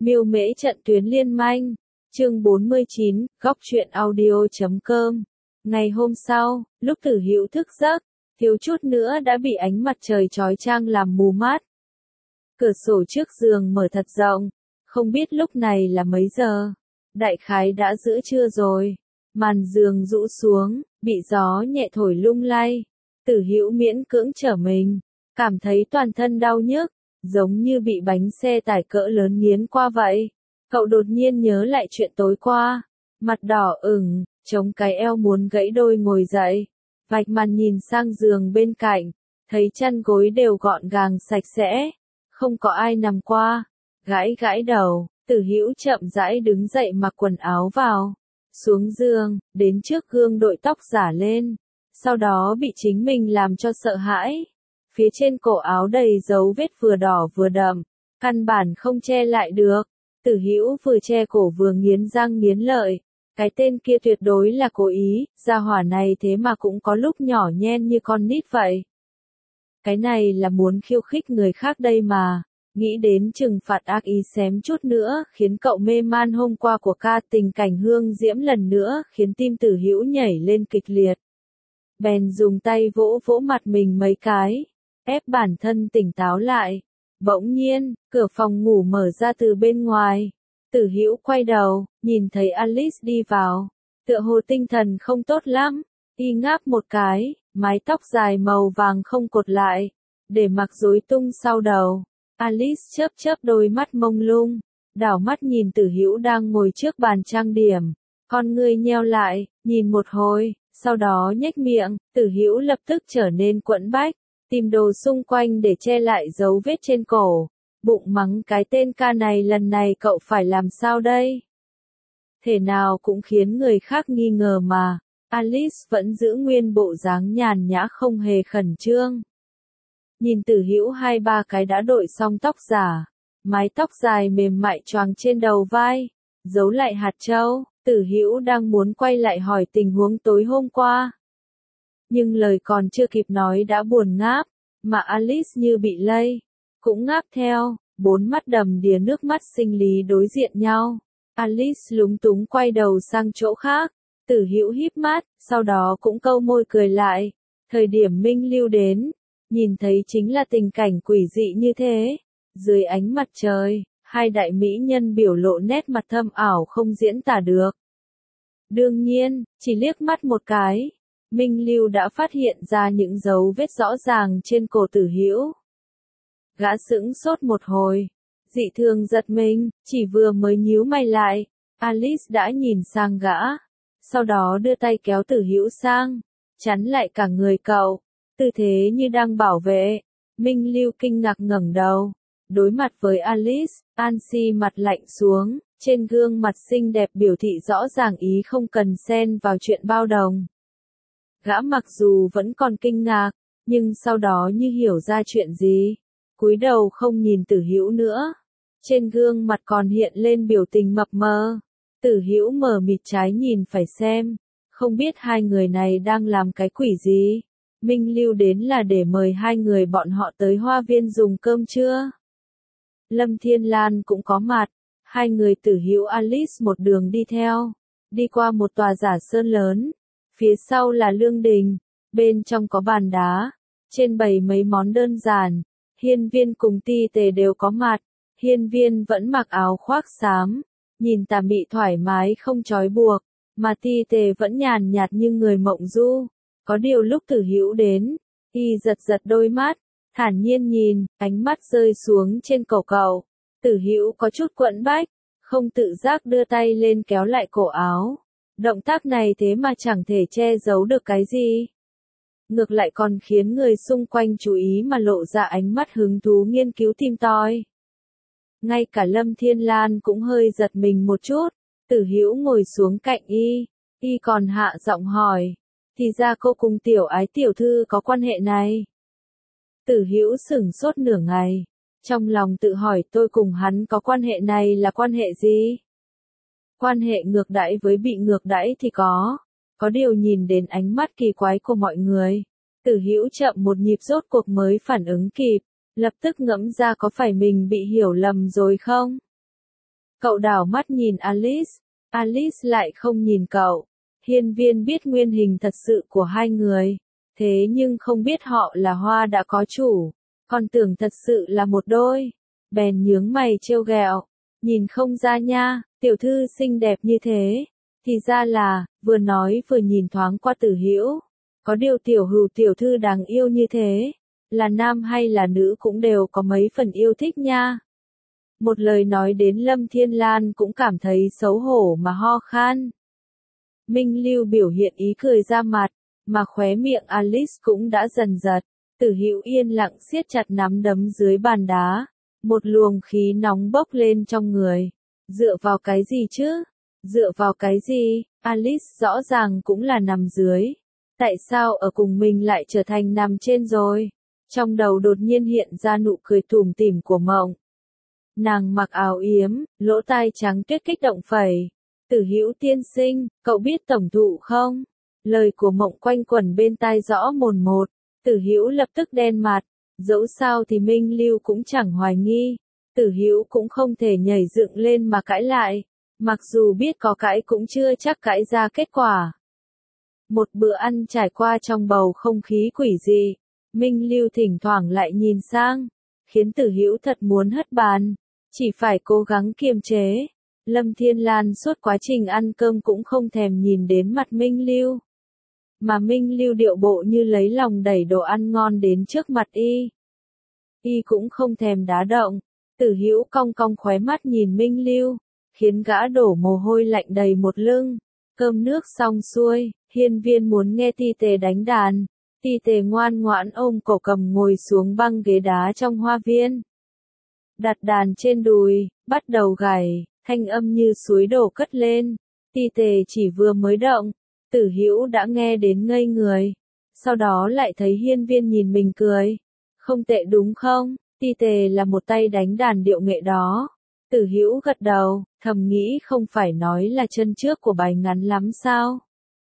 Miêu Mễ trận tuyến liên manh. Chương 49, góc truyện audio.com. Ngày hôm sau, lúc Tử Hữu thức giấc, thiếu chút nữa đã bị ánh mặt trời chói chang làm mù mắt. Cửa sổ trước giường mở thật rộng, không biết lúc này là mấy giờ. Đại khái đã giữa trưa rồi. Màn giường rũ xuống, bị gió nhẹ thổi lung lay. Tử Hữu miễn cưỡng trở mình, cảm thấy toàn thân đau nhức, giống như bị bánh xe tải cỡ lớn nghiến qua vậy. Cậu đột nhiên nhớ lại chuyện tối qua, mặt đỏ ửng, chống cái eo muốn gãy đôi ngồi dậy, vạch màn nhìn sang giường bên cạnh, thấy chăn gối đều gọn gàng sạch sẽ, không có ai nằm qua. Gãi gãi đầu, Tử Hữu chậm rãi đứng dậy mặc quần áo vào, xuống giường, đến trước gương đội tóc giả lên, sau đó bị chính mình làm cho sợ hãi. Phía trên cổ áo đầy dấu vết vừa đỏ vừa đậm, căn bản không che lại được. Tử Hữu vừa che cổ vừa nghiến răng nghiến lợi, cái tên kia tuyệt đối là cố ý, gia hỏa này thế mà cũng có lúc nhỏ nhen như con nít vậy. Cái này là muốn khiêu khích người khác đây mà, nghĩ đến trừng phạt ác ý xém chút nữa khiến cậu mê man hôm qua của ca, tình cảnh Hương Diễm lần nữa khiến tim Tử Hữu nhảy lên kịch liệt. Bèn dùng tay vỗ vỗ mặt mình mấy cái, ép bản thân tỉnh táo lại. Bỗng nhiên, cửa phòng ngủ mở ra từ bên ngoài. Tử Hữu quay đầu, nhìn thấy Alice đi vào. Tựa hồ tinh thần không tốt lắm. Y ngáp một cái, mái tóc dài màu vàng không cột lại, để mặc rối tung sau đầu. Alice chớp chớp đôi mắt mông lung, đảo mắt nhìn Tử Hữu đang ngồi trước bàn trang điểm. Con ngươi nheo lại, nhìn một hồi, sau đó nhếch miệng. Tử Hữu lập tức trở nên quẫn bách, tìm đồ xung quanh để che lại dấu vết trên cổ, bụng mắng cái tên ca này lần này cậu phải làm sao đây? Thể nào cũng khiến người khác nghi ngờ mà. Alice vẫn giữ nguyên bộ dáng nhàn nhã không hề khẩn trương. Nhìn Tử Hữu 2-3 cái đã đội xong tóc giả, mái tóc dài mềm mại choàng trên đầu vai, giấu lại hạt châu. Tử Hữu đang muốn quay lại hỏi tình huống tối hôm qua, nhưng lời còn chưa kịp nói đã buồn ngáp, mà Alice như bị lây, cũng ngáp theo, bốn mắt đầm đìa nước mắt sinh lý đối diện nhau. Alice lúng túng quay đầu sang chỗ khác, Tử Hữu híp mắt, sau đó cũng câu môi cười lại. Thời điểm Minh Lưu đến, nhìn thấy chính là tình cảnh quỷ dị như thế. Dưới ánh mặt trời, hai đại mỹ nhân biểu lộ nét mặt thâm ảo không diễn tả được. Đương nhiên, chỉ liếc mắt một cái, Minh Lưu đã phát hiện ra những dấu vết rõ ràng trên cổ Tử Hữu. Gã sững sốt một hồi, dị thường giật mình, chỉ vừa mới nhíu mày lại, Alice đã nhìn sang gã, sau đó đưa tay kéo Tử Hữu sang, chắn lại cả người cậu, tư thế như đang bảo vệ. Minh Lưu kinh ngạc ngẩng đầu, đối mặt với Alice, Ansi mặt lạnh xuống, trên gương mặt xinh đẹp biểu thị rõ ràng ý không cần xen vào chuyện bao đồng. Gã mặc dù vẫn còn kinh ngạc, nhưng sau đó như hiểu ra chuyện gì, cúi đầu không nhìn Tử Hữu nữa. Trên gương mặt còn hiện lên biểu tình mập mờ. Tử Hữu mờ mịt trái nhìn phải xem, không biết hai người này đang làm cái quỷ gì. Minh Lưu đến là để mời hai người bọn họ tới Hoa Viên dùng cơm trưa. Lâm Thiên Lan cũng có mặt, hai người Tử Hữu Alice một đường đi theo, đi qua một tòa giả sơn lớn. Phía sau là lương đình, bên trong có bàn đá, trên bày mấy món đơn giản. Hiên Viên cùng Ti Tề đều có mặt. Hiên Viên vẫn mặc áo khoác xám, nhìn tà mị thoải mái không trói buộc, mà Ti Tề vẫn nhàn nhạt như người mộng du. Có điều lúc Tử Hữu đến, y giật giật đôi mắt, thản nhiên nhìn, ánh mắt rơi xuống trên cổ cậu. Tử Hữu có chút quẫn bách, không tự giác đưa tay lên kéo lại cổ áo. Động tác này thế mà chẳng thể che giấu được cái gì. Ngược lại còn khiến người xung quanh chú ý mà lộ ra ánh mắt hứng thú nghiên cứu tìm tòi. Ngay cả Lâm Thiên Lan cũng hơi giật mình một chút. Tử Hữu ngồi xuống cạnh y còn hạ giọng hỏi, thì ra cô cùng Tiểu Ái tiểu thư có quan hệ này. Tử Hữu sửng sốt nửa ngày, trong lòng tự hỏi tôi cùng hắn có quan hệ này là quan hệ gì? Quan hệ ngược đãi với bị ngược đãi thì có điều nhìn đến ánh mắt kỳ quái của mọi người, Tử Hữu chậm một nhịp rốt cuộc mới phản ứng kịp, lập tức ngẫm ra có phải mình bị hiểu lầm rồi không? Cậu đảo mắt nhìn Alice. Alice lại không nhìn cậu. Hiên Viên biết nguyên hình thật sự của hai người. Thế nhưng không biết họ là Hoa đã có chủ. Còn tưởng thật sự là một đôi. Bèn nhướng mày trêu ghẹo. Nhìn không ra nha, tiểu thư xinh đẹp như thế. Thì ra là, vừa nói vừa nhìn thoáng qua Tử Hữu. Có điều tiểu Hữu tiểu thư đáng yêu như thế. Là nam hay là nữ cũng đều có mấy phần yêu thích nha. Một lời nói đến Lâm Thiên Lan cũng cảm thấy xấu hổ mà ho khan. Minh Lưu biểu hiện ý cười ra mặt, mà khóe miệng Alice cũng đã dần giật. Tử Hữu yên lặng siết chặt nắm đấm dưới bàn đá. Một luồng khí nóng bốc lên trong người. Dựa vào cái gì chứ? Dựa vào cái gì? Alice rõ ràng cũng là nằm dưới. Tại sao ở cùng mình lại trở thành nằm trên rồi? Trong đầu đột nhiên hiện ra nụ cười tủm tỉm của Mộng. Nàng mặc áo yếm, lỗ tai trắng tuyết kích động phẩy. Tử Hữu tiên sinh, cậu biết tổng thụ không? Lời của Mộng quanh quẩn bên tai rõ mồn một. Tử Hữu lập tức đen mặt. Dẫu sao thì Minh Lưu cũng chẳng hoài nghi. Tử Hữu cũng không thể nhảy dựng lên mà cãi lại. Mặc dù biết có cãi cũng chưa chắc cãi ra kết quả. Một bữa ăn trải qua trong bầu không khí quỷ dị. Minh Lưu thỉnh thoảng lại nhìn sang. Khiến Tử Hữu thật muốn hất bàn. Chỉ phải cố gắng kiềm chế. Lâm Thiên Lan suốt quá trình ăn cơm cũng không thèm nhìn đến mặt Minh Lưu. Mà Minh Lưu điệu bộ như lấy lòng đẩy đồ ăn ngon đến trước mặt y. Y cũng không thèm đá động. Tử Hữu cong cong khóe mắt nhìn Minh Lưu, khiến gã đổ mồ hôi lạnh đầy một lưng. Cơm nước xong xuôi, Hiên Viên muốn nghe Ti Tề đánh đàn. Ti Tề ngoan ngoãn ôm cổ cầm ngồi xuống băng ghế đá trong hoa viên. Đặt đàn trên đùi, bắt đầu gảy, thanh âm như suối đổ cất lên. Ti Tề chỉ vừa mới động, Tử Hữu đã nghe đến ngây người. Sau đó lại thấy Hiên Viên nhìn mình cười. Không tệ đúng không? Ti Tề là một tay đánh đàn điệu nghệ đó. Tử Hữu gật đầu, thầm nghĩ không phải nói là chân trước của bài ngắn lắm sao?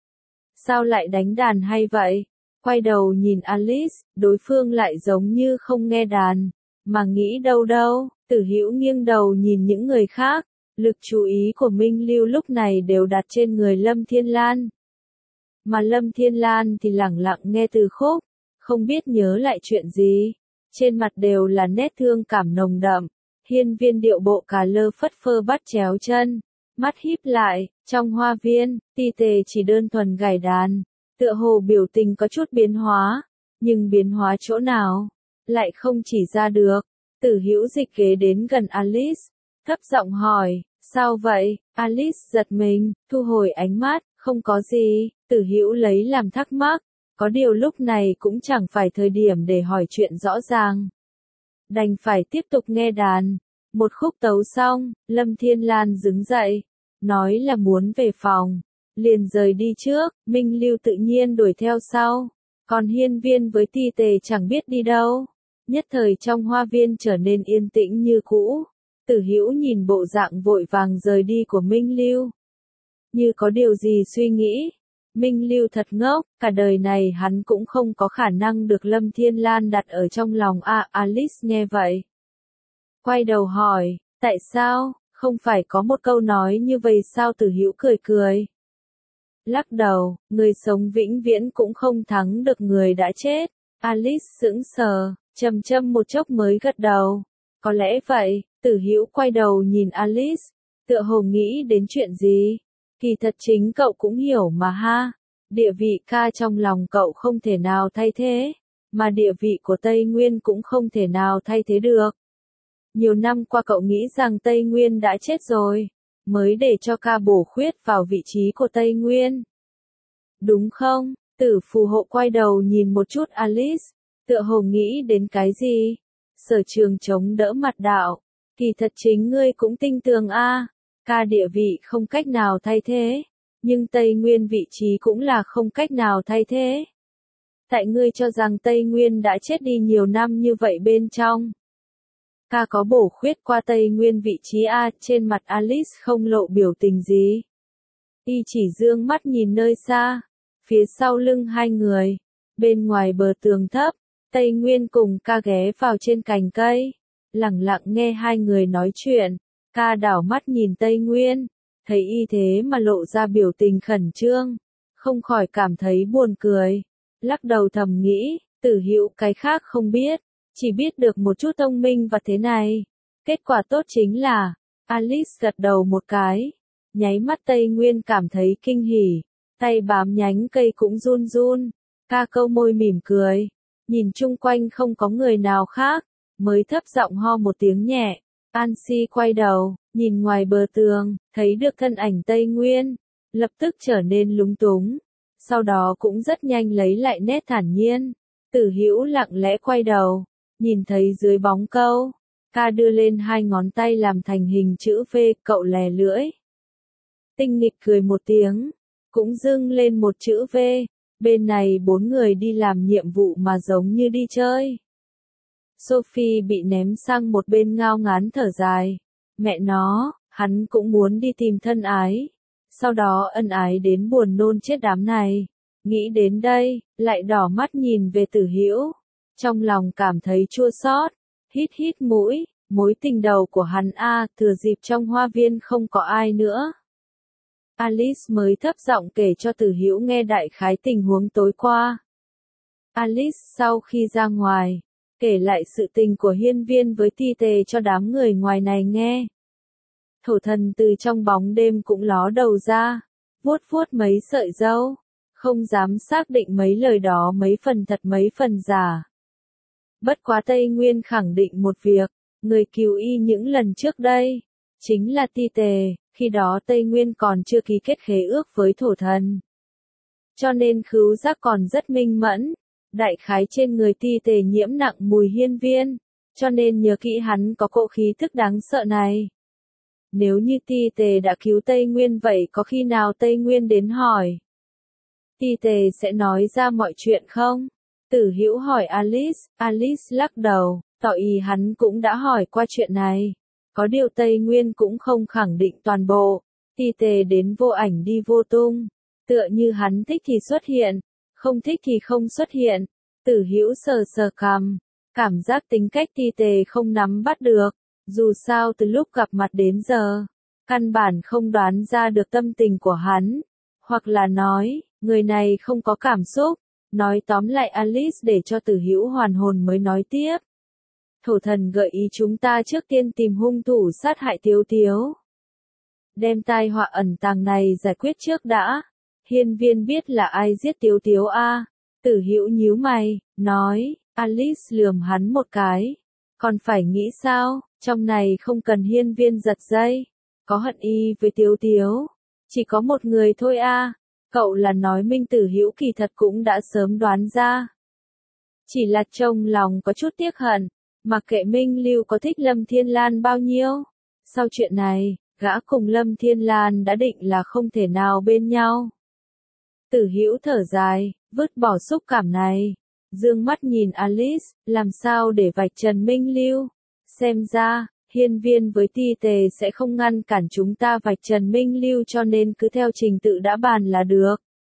Sao lại đánh đàn hay vậy? Quay đầu nhìn Alice, đối phương lại giống như không nghe đàn. Mà nghĩ đâu đâu, Tử Hữu nghiêng đầu nhìn những người khác. Lực chú ý của Minh Lưu lúc này đều đặt trên người Lâm Thiên Lan. Mà Lâm Thiên Lan thì lẳng lặng nghe từ khúc, không biết nhớ lại chuyện gì. Trên mặt đều là nét thương cảm nồng đậm. Hiên Viên điệu bộ cà lơ phất phơ bắt chéo chân, mắt híp lại. Trong hoa viên, Ti Tề chỉ đơn thuần gảy đàn, tựa hồ biểu tình có chút biến hóa, nhưng biến hóa chỗ nào lại không chỉ ra được. Tử Hữu dịch ghế đến gần Alice, thấp giọng hỏi, sao vậy? Alice giật mình, thu hồi ánh mắt, không có gì. Tử Hữu lấy làm thắc mắc, có điều lúc này cũng chẳng phải thời điểm để hỏi chuyện rõ ràng. Đành phải tiếp tục nghe đàn. Một khúc tấu xong, Lâm Thiên Lan đứng dậy, nói là muốn về phòng, liền rời đi trước. Minh Lưu tự nhiên đuổi theo sau, còn Hiên Viên với Ti Tề chẳng biết đi đâu. Nhất thời trong hoa viên trở nên yên tĩnh như cũ. Tử Hữu nhìn bộ dạng vội vàng rời đi của Minh Lưu, như có điều gì suy nghĩ. Minh Lưu thật ngốc, cả đời này hắn cũng không có khả năng được Lâm Thiên Lan đặt ở trong lòng. Alice nghe vậy, quay đầu hỏi, tại sao? Không phải có một câu nói như vậy sao? Tử Hữu cười cười, lắc đầu, người sống vĩnh viễn cũng không thắng được người đã chết. Alice sững sờ, trầm trầm một chốc mới gật đầu. Có lẽ vậy. Tử Hữu quay đầu nhìn Alice, tựa hồ nghĩ đến chuyện gì. Kỳ thật chính cậu cũng hiểu mà ha. Địa vị ca trong lòng cậu không thể nào thay thế, mà địa vị của Tây Nguyên cũng không thể nào thay thế được. Nhiều năm qua cậu nghĩ rằng Tây Nguyên đã chết rồi, mới để cho ca bổ khuyết vào vị trí của Tây Nguyên. Đúng không? Tử Phù Hộ quay đầu nhìn một chút Alice, tựa hồ nghĩ đến cái gì. Sở Trường chống đỡ mặt đạo, kỳ thật chính ngươi cũng tinh tường a. Ca địa vị không cách nào thay thế, nhưng Tây Nguyên vị trí cũng là không cách nào thay thế. Tại ngươi cho rằng Tây Nguyên đã chết đi nhiều năm như vậy bên trong, ca có bổ khuyết qua Tây Nguyên vị trí a. Trên mặt Alice không lộ biểu tình gì, y chỉ dương mắt nhìn nơi xa, phía sau lưng hai người. Bên ngoài bờ tường thấp, Tây Nguyên cùng ca ghé vào trên cành cây, lặng lặng nghe hai người nói chuyện. Ca đảo mắt nhìn Tây Nguyên, thấy y thế mà lộ ra biểu tình khẩn trương, không khỏi cảm thấy buồn cười, lắc đầu thầm nghĩ, Tử Hữu cái khác không biết, chỉ biết được một chút thông minh và thế này. Kết quả tốt chính là, Alice gật đầu một cái, nháy mắt Tây Nguyên cảm thấy kinh hỉ, tay bám nhánh cây cũng run run, Ca câu môi mỉm cười, nhìn chung quanh không có người nào khác, mới thấp giọng ho một tiếng nhẹ. An Si quay đầu, nhìn ngoài bờ tường, thấy được thân ảnh Tây Nguyên, lập tức trở nên lúng túng, sau đó cũng rất nhanh lấy lại nét thản nhiên. Tử Hữu lặng lẽ quay đầu, nhìn thấy dưới bóng câu, Ca đưa lên hai ngón tay làm thành hình chữ V, cậu lè lưỡi. Tinh nghịch cười một tiếng, cũng dưng lên một chữ V, bên này 4 người đi làm nhiệm vụ mà giống như đi chơi. Sophie bị ném sang một bên ngao ngán thở dài, mẹ nó, hắn cũng muốn đi tìm thân ái, sau đó ân ái đến buồn nôn chết đám này. Nghĩ đến đây, lại đỏ mắt nhìn về Tử Hữu, trong lòng cảm thấy chua xót, hít hít mũi, mối tình đầu của hắn thừa dịp trong hoa viên không có ai nữa. Alice mới thấp giọng kể cho Tử Hữu nghe đại khái tình huống tối qua. Alice sau khi ra ngoài, kể lại sự tình của hiên viên với Ti Tề cho đám người ngoài này nghe. Thổ thần từ trong bóng đêm cũng ló đầu ra, vuốt vuốt mấy sợi râu, không dám xác định mấy lời đó mấy phần thật mấy phần giả. Bất quá Tây Nguyên khẳng định một việc, người cứu y những lần trước đây, chính là Ti Tề, khi đó Tây Nguyên còn chưa ký kết khế ước với thổ thần. Cho nên khứu giác còn rất minh mẫn, đại khái trên người Ti Tề nhiễm nặng mùi hiên viên, cho nên nhớ kỹ hắn có cỗ khí thức đáng sợ này. Nếu như Ti Tề đã cứu Tây Nguyên vậy có khi nào Tây Nguyên đến hỏi? Ti Tề sẽ nói ra mọi chuyện không? Tử Hữu hỏi Alice, Alice lắc đầu, tỏ ý hắn cũng đã hỏi qua chuyện này. Có điều Tây Nguyên cũng không khẳng định toàn bộ, Ti Tề đến vô ảnh đi vô tung, tựa như hắn thích thì xuất hiện, không thích thì không xuất hiện. Tử Hữu sờ sờ cằm, cảm giác tính cách Ti Tề không nắm bắt được, dù sao từ lúc gặp mặt đến giờ, căn bản không đoán ra được tâm tình của hắn, hoặc là nói, người này không có cảm xúc. Nói tóm lại Alice để cho Tử Hữu hoàn hồn mới nói tiếp. Thổ thần gợi ý chúng ta trước tiên tìm hung thủ sát hại Tiếu Tiếu. Đem tai họa ẩn tàng này giải quyết trước đã. Hiên viên biết là ai giết Tiếu Tiếu Tử Hữu nhíu mày, nói, Alice lườm hắn một cái. Còn phải nghĩ sao, trong này không cần hiên viên giật dây. Có hận y với Tiếu Tiếu. Chỉ có một người thôi Cậu là nói Minh Tử Hữu kỳ thật cũng đã sớm đoán ra. Chỉ là trong lòng có chút tiếc hận, mặc kệ Minh Lưu có thích Lâm Thiên Lan bao nhiêu. Sau chuyện này, gã cùng Lâm Thiên Lan đã định là không thể nào bên nhau. Tử Hữu thở dài, vứt bỏ xúc cảm này. Dương mắt nhìn Alice, làm sao để vạch trần Minh Lưu. Xem ra, hiên viên với Ti Tề sẽ không ngăn cản chúng ta vạch trần Minh Lưu cho nên cứ theo trình tự đã bàn là được.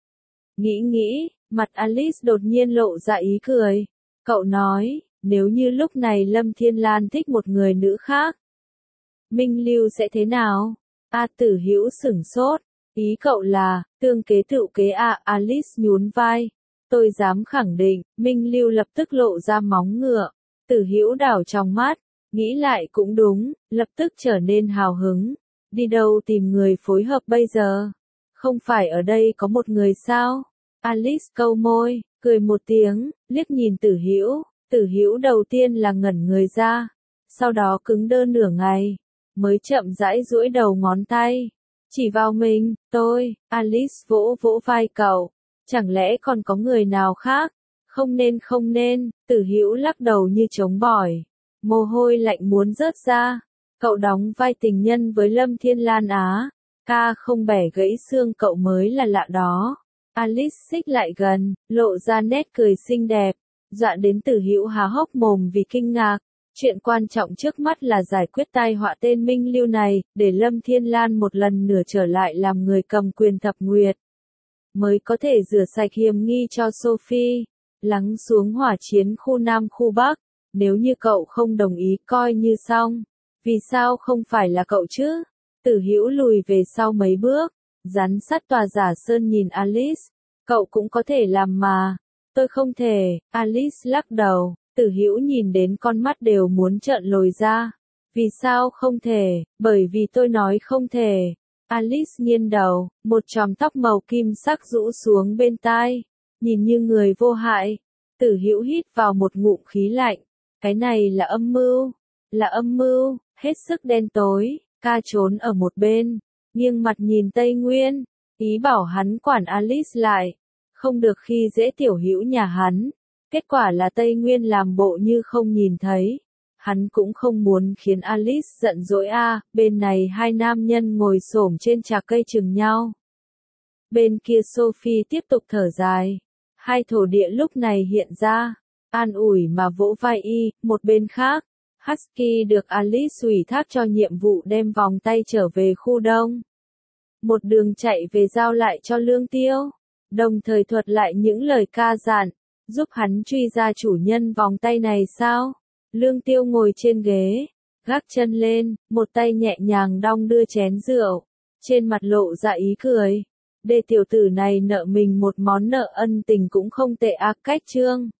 Nghĩ, mặt Alice đột nhiên lộ ra ý cười. Cậu nói, nếu như lúc này Lâm Thiên Lan thích một người nữ khác, Minh Lưu sẽ thế nào? Tử Hữu sửng sốt. Ý cậu là, tương kế tựu kế Alice nhún vai. Tôi dám khẳng định, Minh Lưu lập tức lộ ra móng ngựa. Tử Hữu đảo trong mắt. Nghĩ lại cũng đúng, lập tức trở nên hào hứng. Đi đâu tìm người phối hợp bây giờ? Không phải ở đây có một người sao? Alice câu môi, cười một tiếng, liếc nhìn Tử Hữu. Tử Hữu đầu tiên là ngẩn người ra, sau đó cứng đơ nửa ngày, mới chậm rãi duỗi đầu ngón tay. Chỉ vào mình, tôi, Alice vỗ vỗ vai cậu. Chẳng lẽ còn có người nào khác? Không nên, Tử Hữu lắc đầu như chống bỏi. Mồ hôi lạnh muốn rớt ra. Cậu đóng vai tình nhân với Lâm Thiên Lan Ca không bẻ gãy xương cậu mới là lạ đó. Alice xích lại gần, lộ ra nét cười xinh đẹp, dọa đến Tử Hữu há hốc mồm vì kinh ngạc. Chuyện quan trọng trước mắt là giải quyết tai họa tên Minh Lưu này, để Lâm Thiên Lan một lần nữa trở lại làm người cầm quyền thập nguyệt. Mới có thể rửa sạch hiểm nghi cho Sophie, lắng xuống hỏa chiến khu Nam khu Bắc. Nếu như cậu không đồng ý coi như xong. Vì sao không phải là cậu chứ? Tử Hữu lùi về sau mấy bước, rắn sát tòa giả sơn nhìn Alice. Cậu cũng có thể làm mà. Tôi không thể, Alice lắc đầu. Tử Hữu nhìn đến con mắt đều muốn trợn lồi ra. Vì sao không thể? Bởi vì tôi nói không thể. Alice nghiêng đầu, một chòm tóc màu kim sắc rũ xuống bên tai, nhìn như người vô hại. Tử Hữu hít vào một ngụm khí lạnh. Cái này là âm mưu, là âm mưu, hết sức đen tối. Ca trốn ở một bên, nghiêng mặt nhìn Tây Nguyên, ý bảo hắn quản Alice lại, không được khi dễ tiểu Hữu nhà hắn. Kết quả là Tây Nguyên làm bộ như không nhìn thấy. Hắn cũng không muốn khiến Alice giận dỗi bên này hai nam nhân ngồi xổm trên trà cây chừng nhau. Bên kia Sophie tiếp tục thở dài. Hai thổ địa lúc này hiện ra, an ủi mà vỗ vai y, một bên khác. Husky được Alice ủy thác cho nhiệm vụ đem vòng tay trở về khu đông. Một đường chạy về giao lại cho Lương Tiêu, đồng thời thuật lại những lời ca dặn, giúp hắn truy ra chủ nhân vòng tay này sao? Lương Tiêu ngồi trên ghế, gác chân lên, một tay nhẹ nhàng đong đưa chén rượu, trên mặt lộ ra ý cười. Để tiểu tử này nợ mình một món nợ ân tình cũng không tệ cách Trương.